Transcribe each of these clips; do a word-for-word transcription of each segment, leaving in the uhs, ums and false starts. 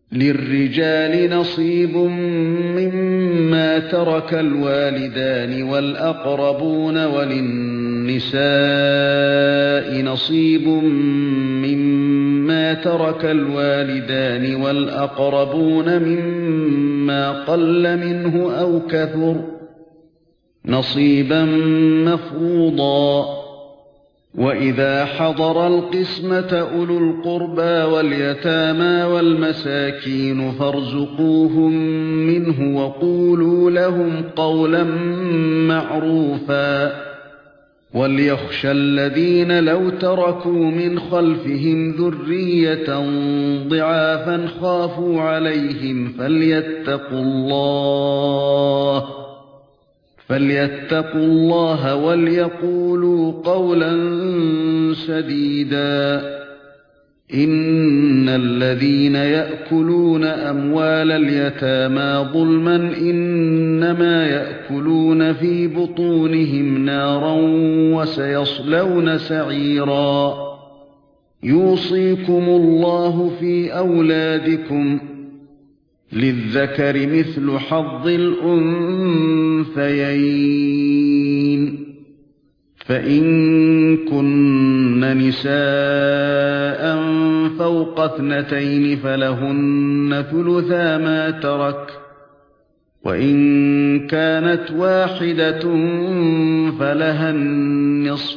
للرجال نصيب مما ترك الوالدان والأقربون وللنساء نصيب مما ترك الوالدان والأقربون مما قل منه أو كثر نصيبا مفروضا. وإذا حضر القسمة أولو القربى واليتامى والمساكين فارزقوهم منه وقولوا لهم قولا معروفا. وليخشى الذين لو تركوا من خلفهم ذرية ضعافا خافوا عليهم فليتقوا الله فليتقوا الله وليقولوا قولا سديدا. إن الذين يأكلون أموال اليتامى ظلما إنما يأكلون في بطونهم نارا وسيصلون سعيرا. يوصيكم الله في أولادكم للذكر مثل حظ الأنثيين. فإن كن نساء فوق اثنتين فلهن ثلثا ما ترك، وإن كانت واحدة فلها النصف،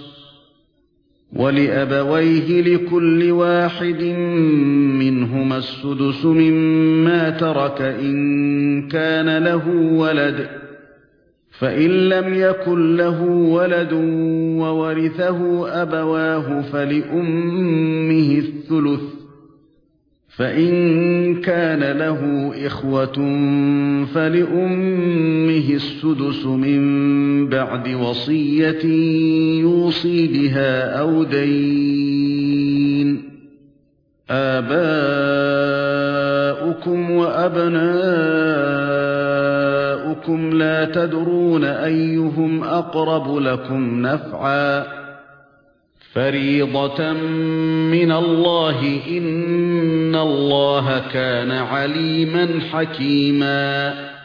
ولأبويه لكل واحد منهما السدس مما ترك إن كان له ولد، فإن لم يكن له ولد وورثه أبواه فلأمه الثلث، فإن كان له إخوة فلأمه السدس من بعد وصية يوصي بها أو دين. آباؤكم وأبناؤكم لا تدرون أيهم أقرب لكم نفعا، فريضة من الله إن الله كان عليما حكيما.